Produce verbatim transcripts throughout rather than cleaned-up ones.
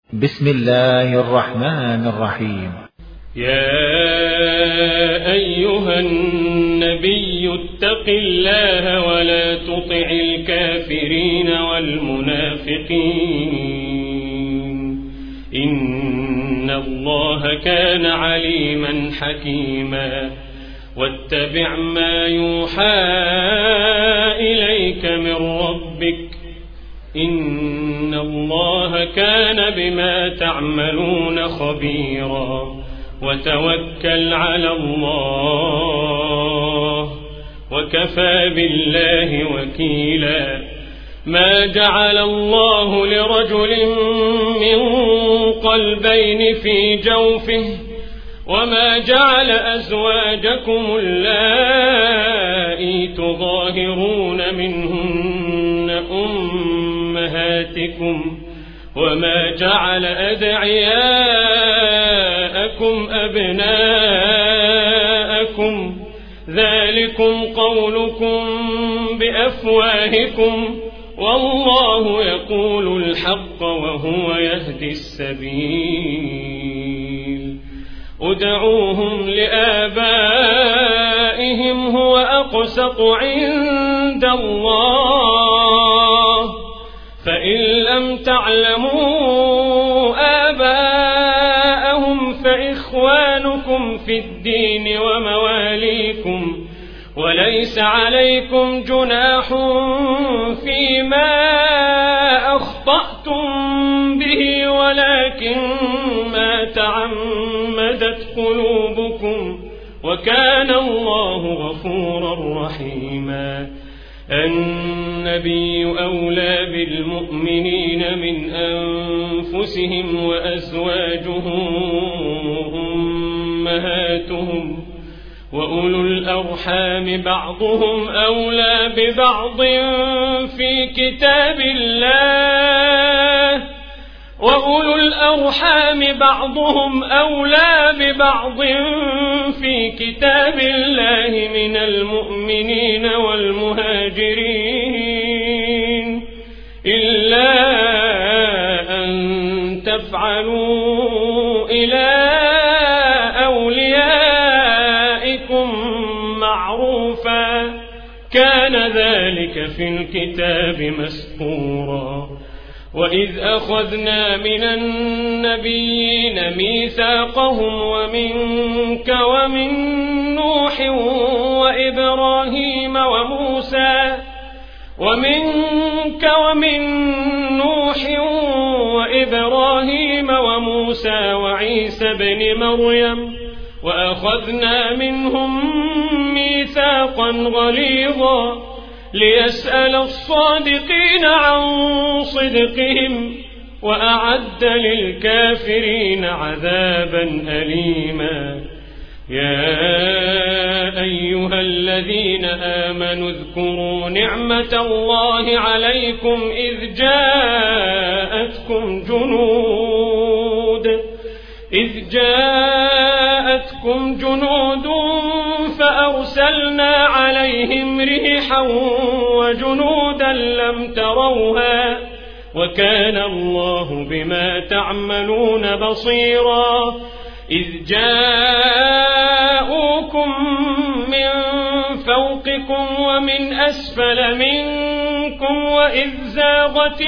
بسم الله الرحمن الرحيم. يا أيها النبي اتق الله ولا تطع الكافرين والمنافقين إن الله كان عليما حكيما. واتبع ما يوحى إليك من ربك إن الله كان بما تعملون خبيرا. وتوكل على الله وكفى بالله وكيلا. ما جعل الله لرجل من قلبين في جوفه وما جعل أزواجكم اللائي تظاهرون منهن أمهاتكم وما جعل أدعياءكم أبناءكم ذلكم قولكم بأفواهكم والله يقول الحق وهو يهدي السبيل. ادعوهم لآبائهم هو أقسط عند الله فإن لم تعلموا آباءهم فإخوانكم في الدين ومواليكم وليس عليكم جناح فيما أخطأتم به ولكن ما تعمدت قلوبكم وكان الله غفورا رحيما. النبي أولى بالمؤمنين من أنفسهم وأزواجه أمهاتهم وأولو الأرحام بعضهم أولى ببعض في كتاب الله وأولو الأرحام بعضهم أولى ببعض في كتاب الله من المؤمنين والمهاجرين إلا أن تفعلوا إلى أوليائكم معروفا كان ذلك في الكتاب مسطورا. وإذ أخذنا من النبيين ميثاقهم ومنك ومن نوح وإبراهيم وموسى ومنك ومن نوح وإبراهيم وموسى وعيسى بن مريم وأخذنا منهم ميثاقا غليظا ليسأل الصادقين عن صدقهم وأعد للكافرين عذابا أليما. يا أيها الذين آمنوا اذكروا نعمة الله عليكم إذ جاءتكم جنود إذ جاءتكم جنود فأرسلنا عليهم ريحا وجنودا لم تروها وكان الله بما تعملون بصيرا. إذ جاءوكم من فوقكم ومن أسفل منكم وإذ زاغت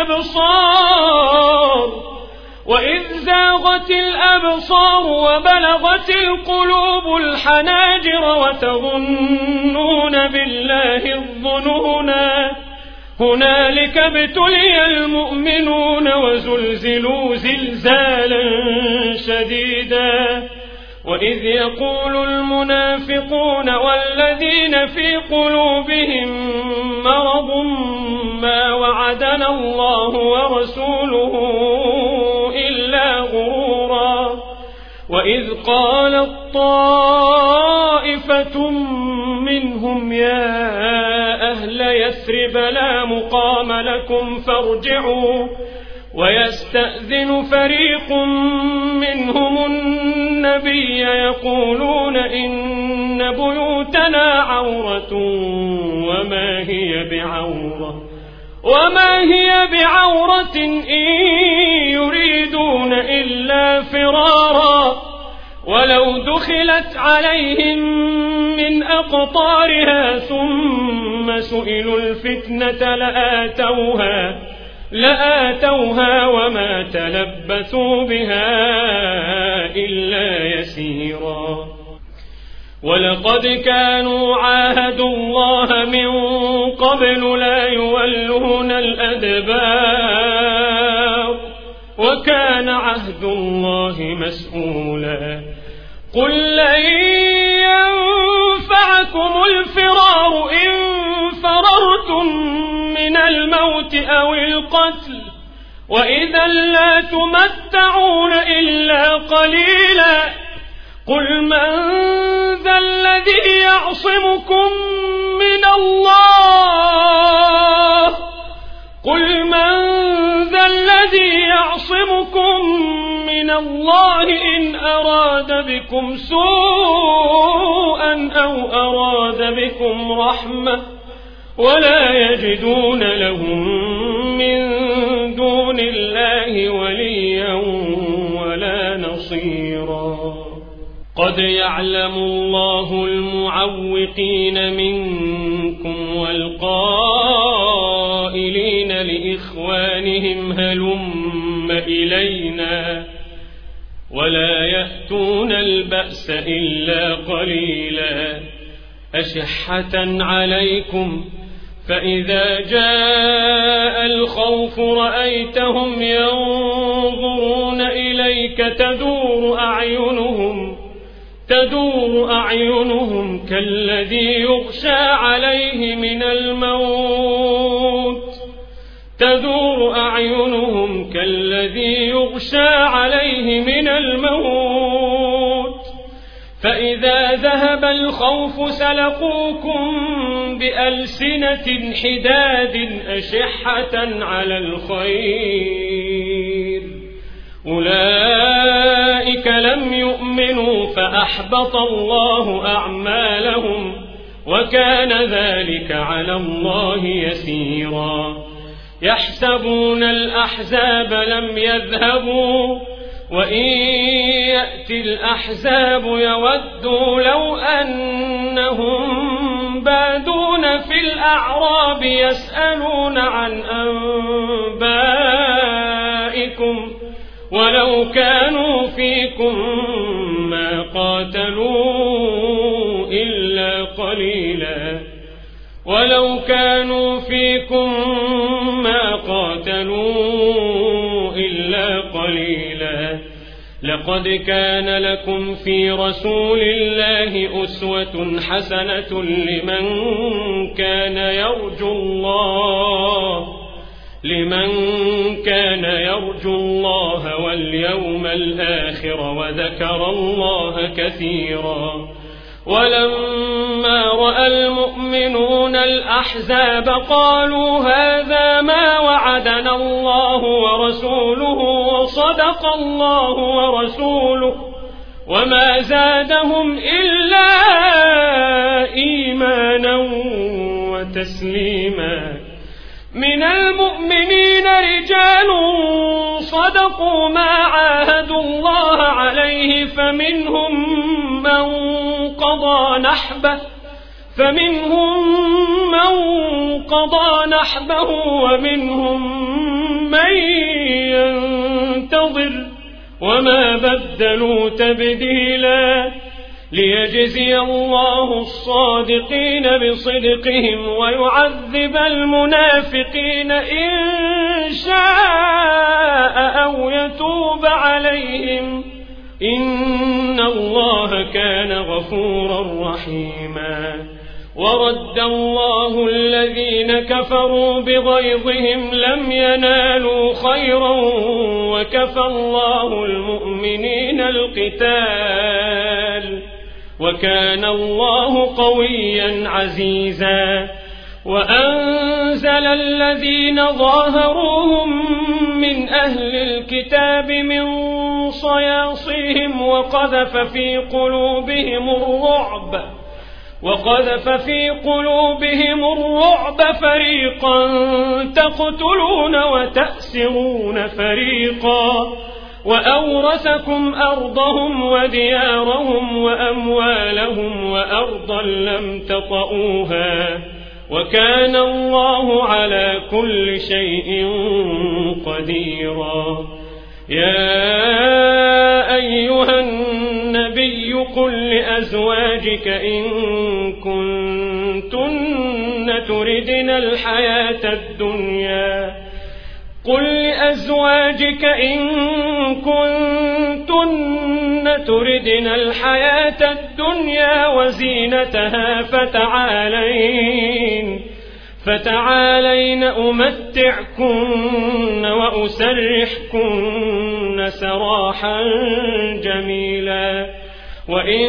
الأبصار وإذ زاغت الأبصار وبلغت القلوب الحناجر وتظنون بالله الظنونا هنالك ابتلي المؤمنون وزلزلوا زلزالا شديدا. وإذ يقول المنافقون والذين في قلوبهم مرض ما وعدنا الله ورسوله إلا غرورا. وإذ قالت طائفة منهم يا أهل يثرب لا مقام لكم فارجعوا ويستأذن فريق منهم النبي يقولون إن بيوتنا عورة وما هي بعورة وما هي بعورة إن يريدون ولو دخلت عليهم من أقطارها ثم سئلوا الفتنة لآتوها, لآتوها وما تلبثوا بها إلا يسيرا. ولقد كانوا عاهدوا الله من قبل لا يولون الأدبار وكان عهد الله مسؤولا. قل لن ينفعكم الفرار إن فررتم من الموت أو القتل وإذا لا تمتعون إلا قليلا. قل من ذا الذي يعصمكم من الله قل من ذا الذي يعصمكم من الله إن أراد بكم سوءا أو أراد بكم رحمة ولا يجدون لهم من دون الله وليا ولا نصيرا. قد يعلم الله المعوقين منكم والقائلين لإخوانهم هلم إلينا ولا يأتون البأس إلا قليلا أشحة عليكم فإذا جاء الخوف رأيتهم ينظرون إليك تدور أعينهم تدور أعينهم كالذي يغشى عليه من الموت تدور أعينهم كالذي يغشى عليه من الموت فإذا ذهب الخوف سلقوكم بألسنة حداد أشحة على الخير أولئك لم يؤمنوا فأحبط الله أعمالهم وكان ذلك على الله يسيرا. يحسبون الأحزاب لم يذهبوا وإن يأتي الأحزاب يودوا لو أنهم بادون في الأعراب يسألون عن أنبائكم ولو كانوا فيكم ما قاتلوا إلا قليلا ولو كانوا فيكم ما قاتلوا إلا قليلا. لقد كان لكم في رسول الله أسوة حسنة لمن كان يرجو الله لمن كان يرجو الله واليوم الآخر وذكر الله كثيرا. ولما رأى المؤمنون الأحزاب قالوا هذا ما وعدنا الله ورسوله وصدق الله ورسوله وما زادهم إلا إيمانا وتسليما. من المؤمنين رجال صدقوا ما عاهدوا الله عليه فمنهم من قضى نحبه فمنهم من قضى نحبه ومنهم من ينتظر وما بدلوا تبديلا. ليجزي الله الصادقين بصدقهم ويعذب المنافقين إن شاء أو يتوب عليهم إن الله كان غفورا رحيما. ورد الله الذين كفروا بغيظهم لم ينالوا خيرا وكفى الله المؤمنين القتال وكان الله قويا عزيزا. وأنزل الذين ظاهروهم من أهل الكتاب من صياصيهم وقذف في قلوبهم الرعب وقذف في قلوبهم الرعب فريقا تقتلون وتأسرون فريقا وأورثكم أرضهم وديارهم وأموالهم وأرضا لم تطئوها وكان الله على كل شيء قديرا. يا أيها النبي قل لأزواجك إن كنتن تردن الحياة الدنيا قل لأزواجك إن كنتن تردن الحياة الدنيا وزينتها فتعالين فتعالين أمتعكن وأسرحكن سراحا جميلا. وإن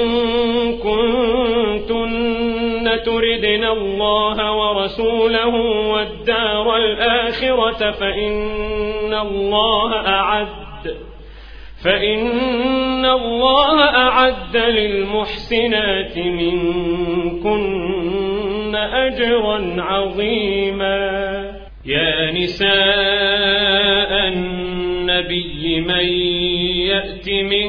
كنتن تردن الله ورسوله والدار الآخرة فإن الله أعد فإن الله أعد للمحسنات منكن أجرا عظيما. يا نساء النبي من يأت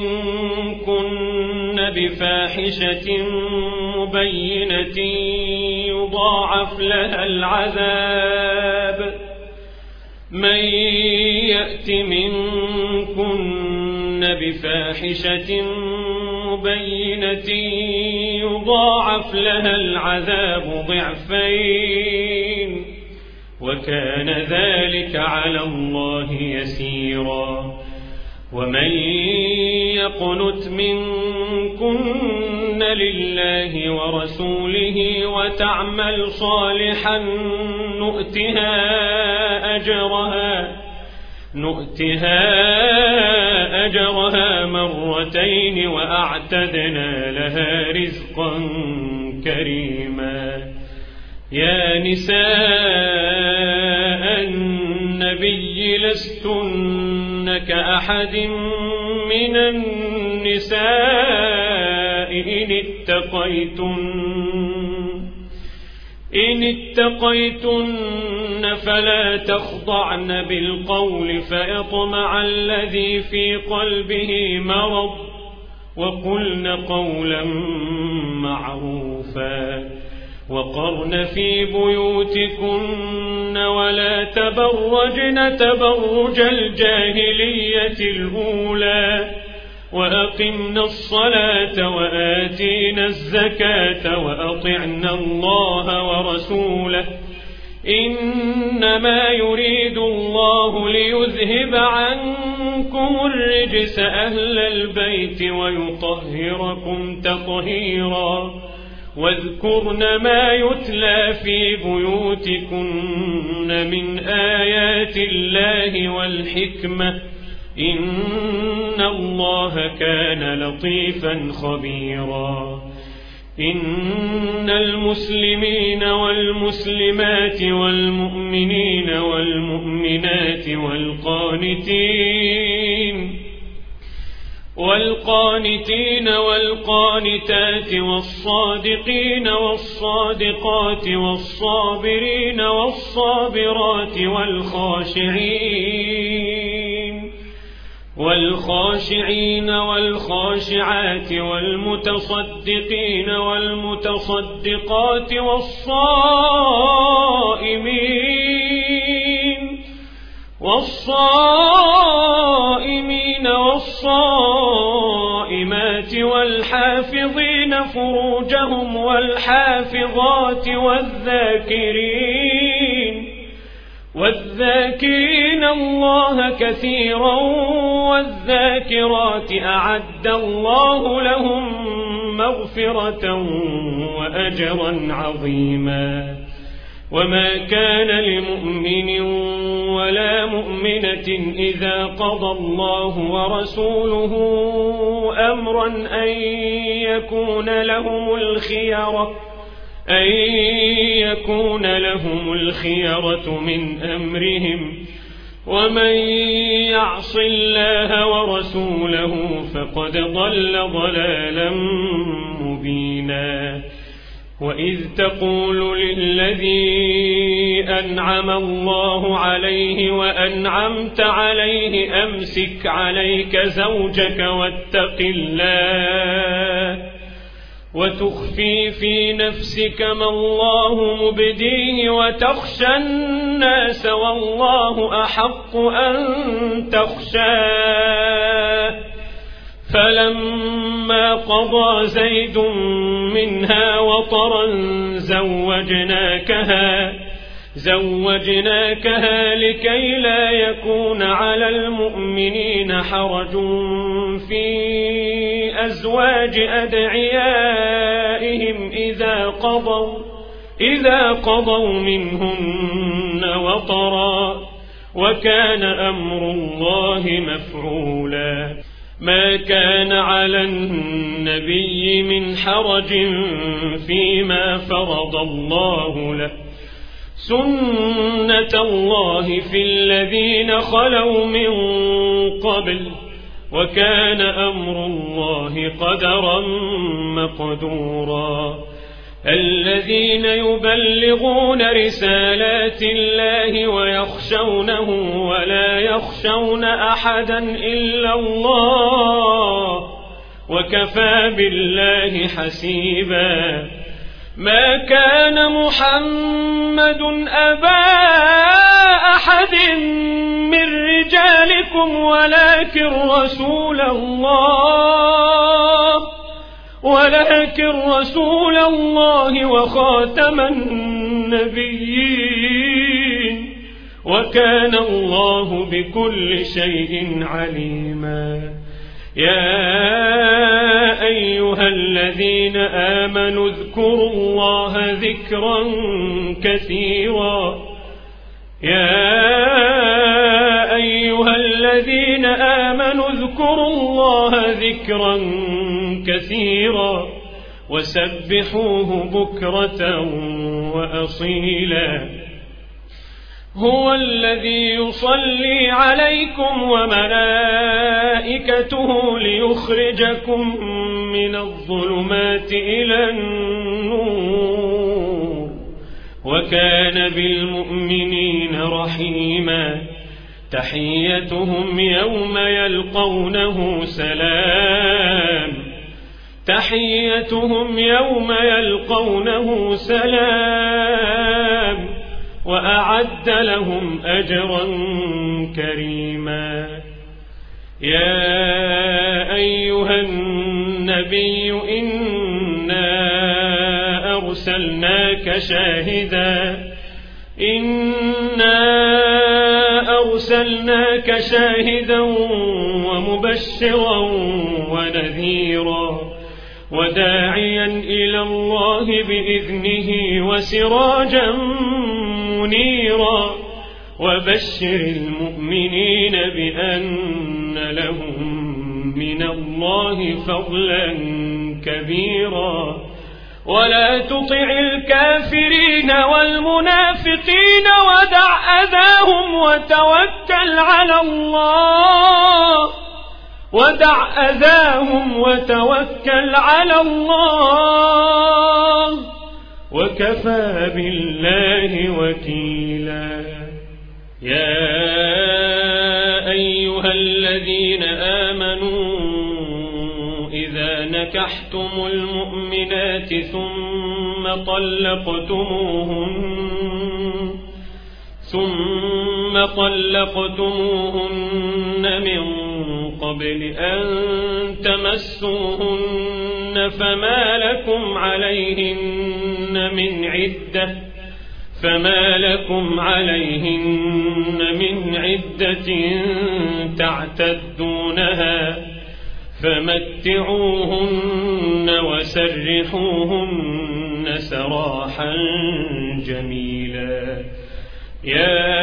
منكن بفاحشة مبينة يضاعف لها العذاب من يأت منكن بفاحشة مبينة يضاعف لها العذاب ضعفين وكان ذلك على الله يسيرا. ومن يقنت منكن لله ورسوله وتعمل صالحا نؤتها أجرها نؤتها أجرها مرتين وأعتدنا لها رزقا كريما. يا نساء النبي لستن كأحد من النساء إن اتقيتن إن اتقيتن فلا تخضعن بالقول فيطمع الذي في قلبه مرض وقلن قولا معروفا. وقرن في بيوتكن ولا تبرجن تبرج الجاهلية الأولى وأقمنا الصلاة وآتينا الزكاة وأطعنا الله ورسوله إنما يريد الله ليذهب عنكم الرجس أهل البيت ويطهركم تطهيرا. واذكرن ما يتلى في بيوتكن من آيات الله والحكمة إن الله كان لطيفا خبيرا. إن المسلمين والمسلمات والمؤمنين والمؤمنات والقانتين والقانتين والقانتات والصادقين والصادقات والصابرين والصابرات والخاشعين والخاشعين والخاشعات والمتصدقين والمتصدقات والصائمين والصائمين والصائمات والحافظين فروجهم والحافظات والذاكرين والذاكرين الله كثيرا والذاكرات أعد الله لهم مغفرة وأجرا عظيما. وما كان لمؤمن ولا مؤمنة إذا قضى الله ورسوله أمرا أن يكون لهم الخيرة أن يكون لهم الخيرة من أمرهم ومن يعص الله ورسوله فقد ضل ضلالا مبينا. وإذ تقول للذي أنعم الله عليه وأنعمت عليه أمسك عليك زوجك واتق الله وتخفي في نفسك ما الله مبديه وتخشى الناس والله أحق أن تخشاه فلما قضى زيد منها وطرا زوجناكها زوجناكها لكي لا يكون على المؤمنين حرج في أزواج أدعيائهم إذا قضوا إذا قضوا منهن وطرا وكان أمر الله مفعولا ما كان على النبي من حرج فيما فرض الله له سنة الله في الذين خلوا من قبل وكان أمر الله قدرا مقدورا الذين يبلغون رسالات الله ويخشونه ولا يخشون أحدا إلا الله وكفى بالله حسيبا ما كان محمد أبا أحد من رجالكم ولكن رسول الله ولكن رسول الله وخاتم النبيين وكان الله بكل شيء عليما يا أيها الذين آمنوا اذكروا الله ذكرا كثيرا يا أيها الذين آمنوا اذكروا الله ذكرا كثيرا وسبحوه بكرة وأصيلا هو الذي يصلي عليكم وملائكته ليخرجكم من الظلمات إلى النور وكان بالمؤمنين رحيما تحيتهم يوم يلقونه سلام تحيتهم يوم يلقونه سلام وأعد لهم أجرا كريما يا أيها النبي إنا أرسلناك شاهدا إنا أرسلناك شاهدا ومبشرا ونذيرا وداعيا إلى الله بإذنه وسراجا منيرا وبشر المؤمنين بأن لهم من الله فضلا كبيرا ولا تطع الكافرين والمنافقين ودع أذاهم وتوكل على الله ودع أذاهم وتوكل على الله وكفى بالله وكيلا يا أيها الذين آمنوا إذا نكحتم المؤمنات ثم طلقتموهن ثم طلقتموهن من قبل أن تمسوهن فما لكم عليهن من عدة فما لكم عليهن من عدة تعتدونها فمتعوهن وسرحوهن سراحا جميلا يا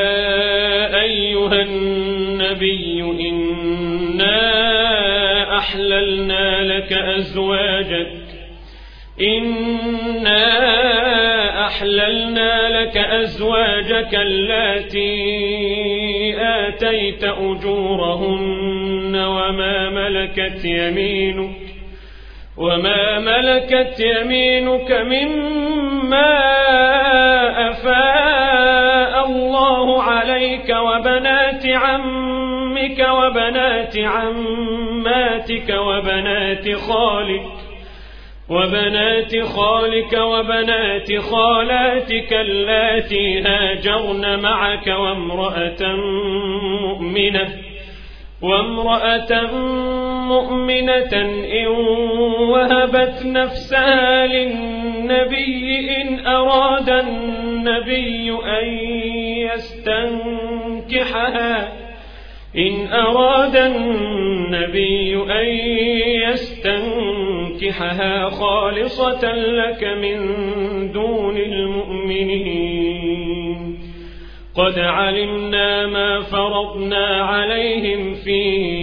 أيها النبي إنا أحللنا لك أزواجك إنا أحللنا لك أزواجك اللاتي آتيت أجورهن وما ملكت يمينك وما ملكت يمينك مما أفاء الله عليك وبنات عمك وبنات عماتك وبنات خالك وبنات خالك وبنات خالاتك اللاتي هاجرن معك وامرأة مؤمنة وامرأة مؤمنة إن وهبت نفسها للنبي إن أراد النبي أن يستنكحها إن أراد النبي أن يستنكحها خالصة لك من دون المؤمنين قد علمنا ما فرضنا عليهم في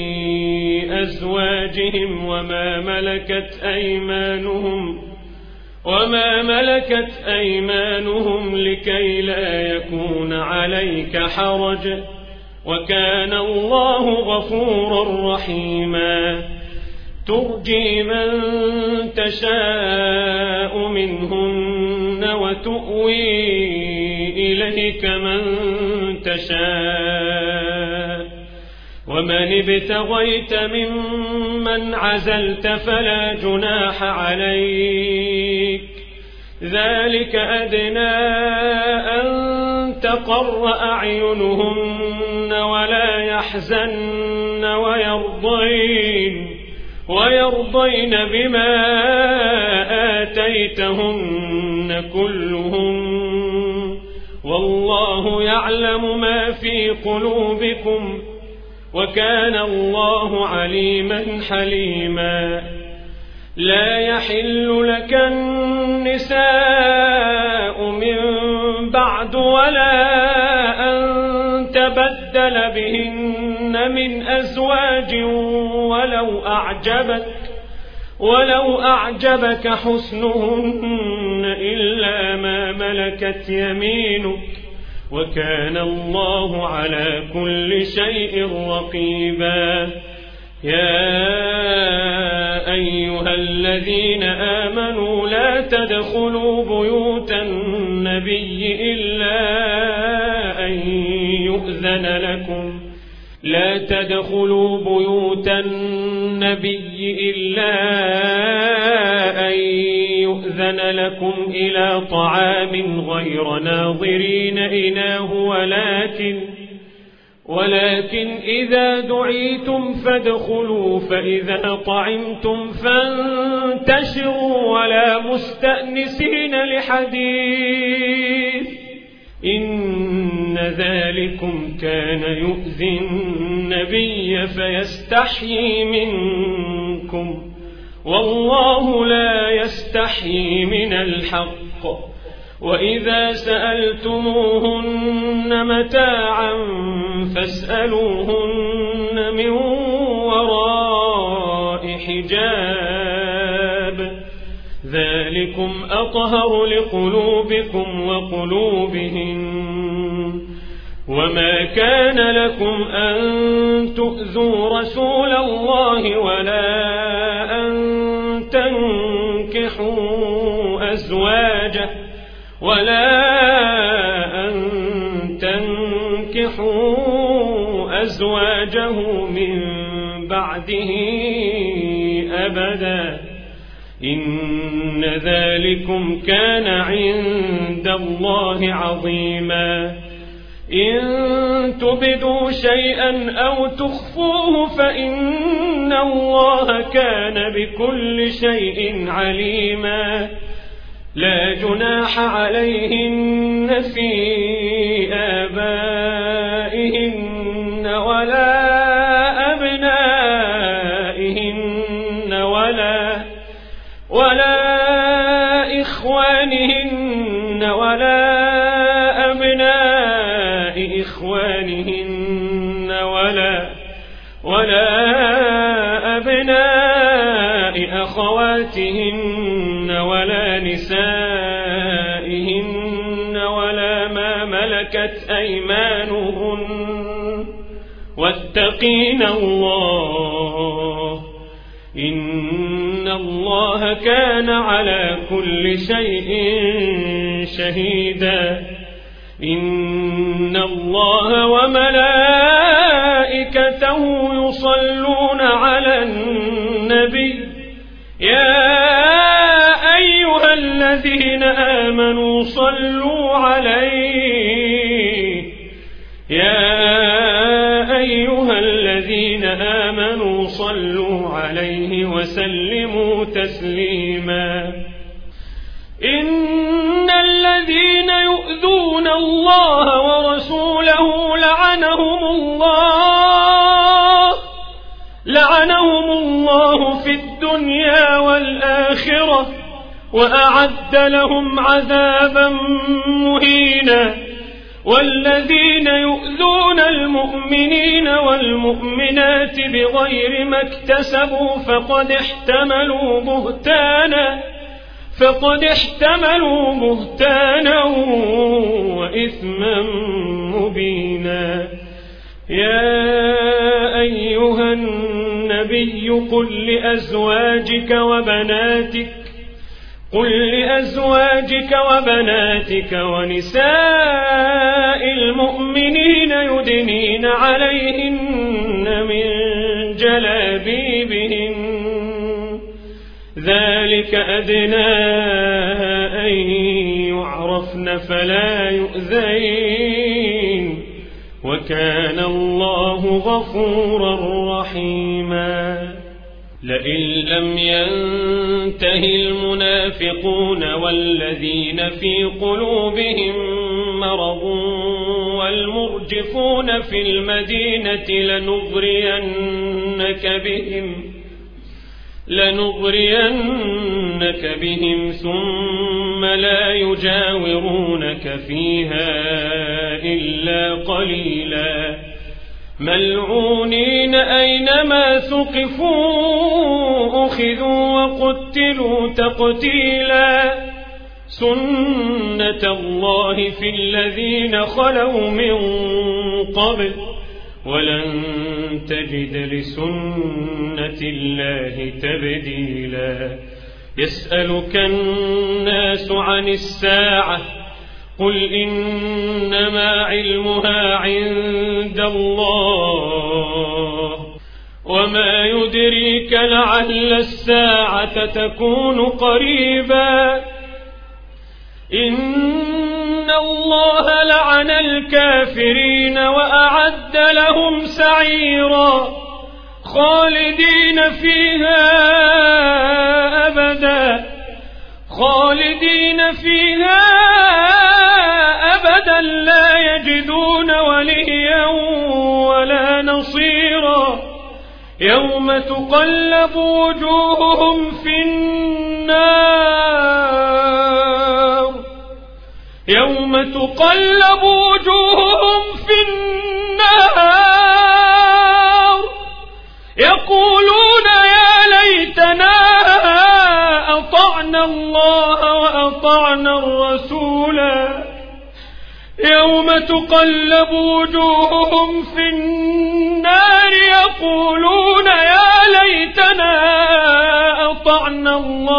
أزواجهم وما ملكت أيمانهم وما ملكت أيمانهم لكي لا يكون عليك حرج وكان الله غفورا رحيما ترجي من تشاء منهن وتؤوي إليك من تشاء ومن ابتغيت ممن عزلت فلا جناح عليك ذلك أدنى أن تقر أعينهن ولا يحزن ويرضين ويرضين بما آتيتهن كلهم والله يعلم ما في قلوبكم وكان الله عليما حليما لا يحل لك النساء من بعد ولا أن تبدل بهن من أزواج ولو أعجبك ولو أعجبك حسنهن إلا ما ملكت يمينك وكان الله على كل شيء رقيبا يا أيها الذين آمنوا لا تدخلوا بيوت النبي إلا أن يؤذن لكم لا تدخلوا بيوت النبي إلا أن يؤذن لكم إلى طعام غير ناظرين إناه ولكن ولكن إذا دعيتم فادخلوا فإذا طعمتم فانتشروا ولا مستأنسين لحديث إن ذلكم كان يؤذي النبي فيستحيي منكم والله لا يستحيي من الحق وإذا سألتموهن متاعا فاسألوهن من وراء حجاب ذلكم أطهر لقلوبكم وقلوبهن وما كان لكم أن تؤذوا رسول الله ولا أن تنكحوا أزواجه ولا أن تنكحوا أزواجه من بعده أبدا إن ذلكم كان عند الله عظيما إن تبدوا شيئا أو تخفوه فإن الله كان بكل شيء عليما لا جناح عليهن في آبائهن ولا أبنائهن ولا ولا إخوانهن ولا أبناء إخوانهن ولا ولا أبناء أخواتهن ولا نسائهن ولا ما ملكت أيمانهن واتقين الله إن الله كان على كل شيء شهيدا إن الله وملائكته يصلون على النبي يا أيها الذين آمنوا صلوا عليه يا أيها الذين آمنوا صلوا عليه وسلموا تسليما إن الذين يؤذون الله ورسوله لعنهم الله لعنهم الله في الدنيا والآخرة وأعد لهم عذابا مهينا والذين يؤذون المؤمنين والمؤمنات بغير ما اكتسبوا فقد احتملوا بهتانا فقد احتملوا بهتانا وإثما مبينا يا أيها النبي قل لأزواجك وبناتك قل لأزواجك وبناتك ونساء المؤمنين يدنين عليهن من جلابيبهن ذلك أدنى أن يعرفن فلا يؤذين وكان الله غفورا رحيما لئن لم ينته المنافقون والذين في قلوبهم مرض والمرجفون في المدينة لنغرينك بهم لنغرينك بهم ثم لا يجاورونك فيها إلا قليلا ملعونين أينما ثقفوا أخذوا وقتلوا تقتيلا سنة الله في الذين خلوا من قبل ولن تجد لسنة الله تبديلا يسألك الناس عن الساعة قل إنما علمها عند الله وما يدريك لعل الساعة تكون قريبا إن الله لعن الكافرين وأعد لهم سعيرا خالدين فيها أبدا خالدين فيها أبدا لا يجدون وليا ولا نصيرا يوم تقلب وجوههم في النار يوم تقلب وجوههم في النار يقولون يا ليتنا أطعنا الله وأطعنا الرسولا يوم تقلب وجوههم في النار يقولون يا ليتنا أطعنا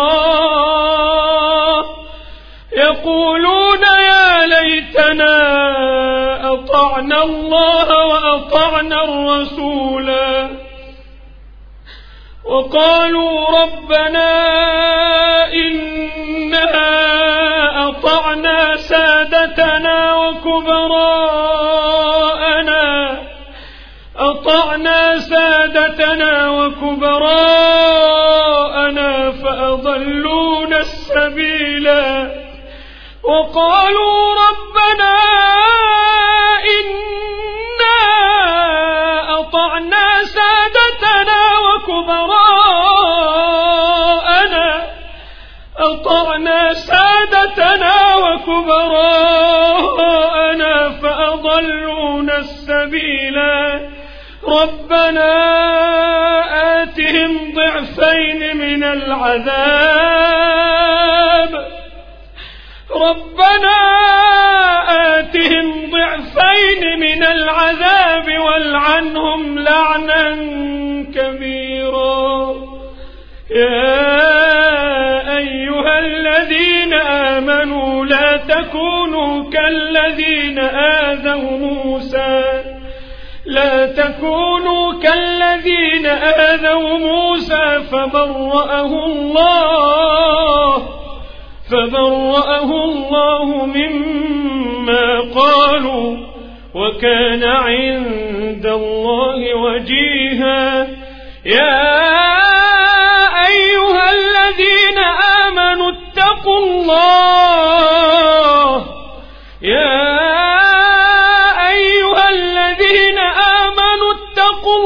الله يقولون يا ليتنا أطعنا الله وأطعنا الرسولا وقالوا ربنا إننا أطعنا سادتنا وكبراءنا أطعنا سادتنا وكبراءنا فأضلونا السبيلا وقالوا ربنا إنا أطعنا سادتنا وكبراءنا أطعنا سادتنا وكبراءنا فأضلونا السبيلا ربنا آتهم ضعفين من العذاب ربنا آتهم ضعفين من العذاب والعنهم لعنا كبيرا يا تكونوا كالذين آذوا موسى لا تكونوا كالذين آذوا موسى فبرأه الله فبرأه الله مما قالوا وكان عند الله وجيها. يا أيها الذين آمنوا اتقوا الله يا أيها الذين آمنوا اتقوا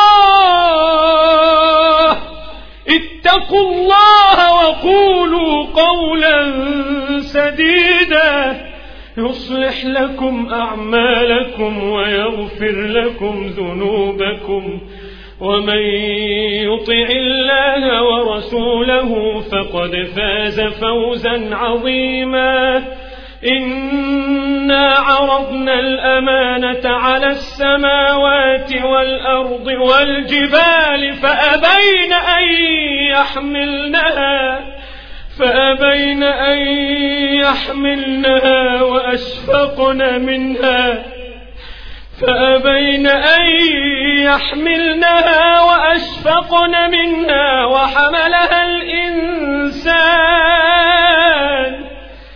الله اتقوا الله وقولوا قولا سديدا يصلح لكم أعمالكم ويغفر لكم ذنوبكم ومن يطع الله ورسوله فقد فاز فوزا عظيما. إنا عرضنا الأمانة على السماوات والأرض والجبال فأبين أن يحملنها فأبين أن يحملنها وأشفقن منها فأبين أن يحملنها وأشفقن منها وحملها الإنسان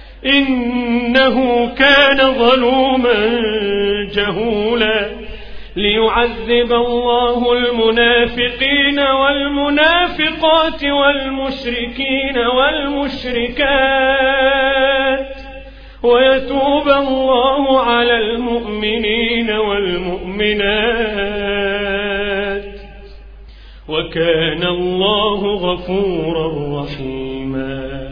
إنه كان ظلوما جهولا. ليعذب الله المنافقين والمنافقات والمشركين والمشركات ويتوب الله على المؤمنين والمؤمنات وكان الله غفورا رحيما.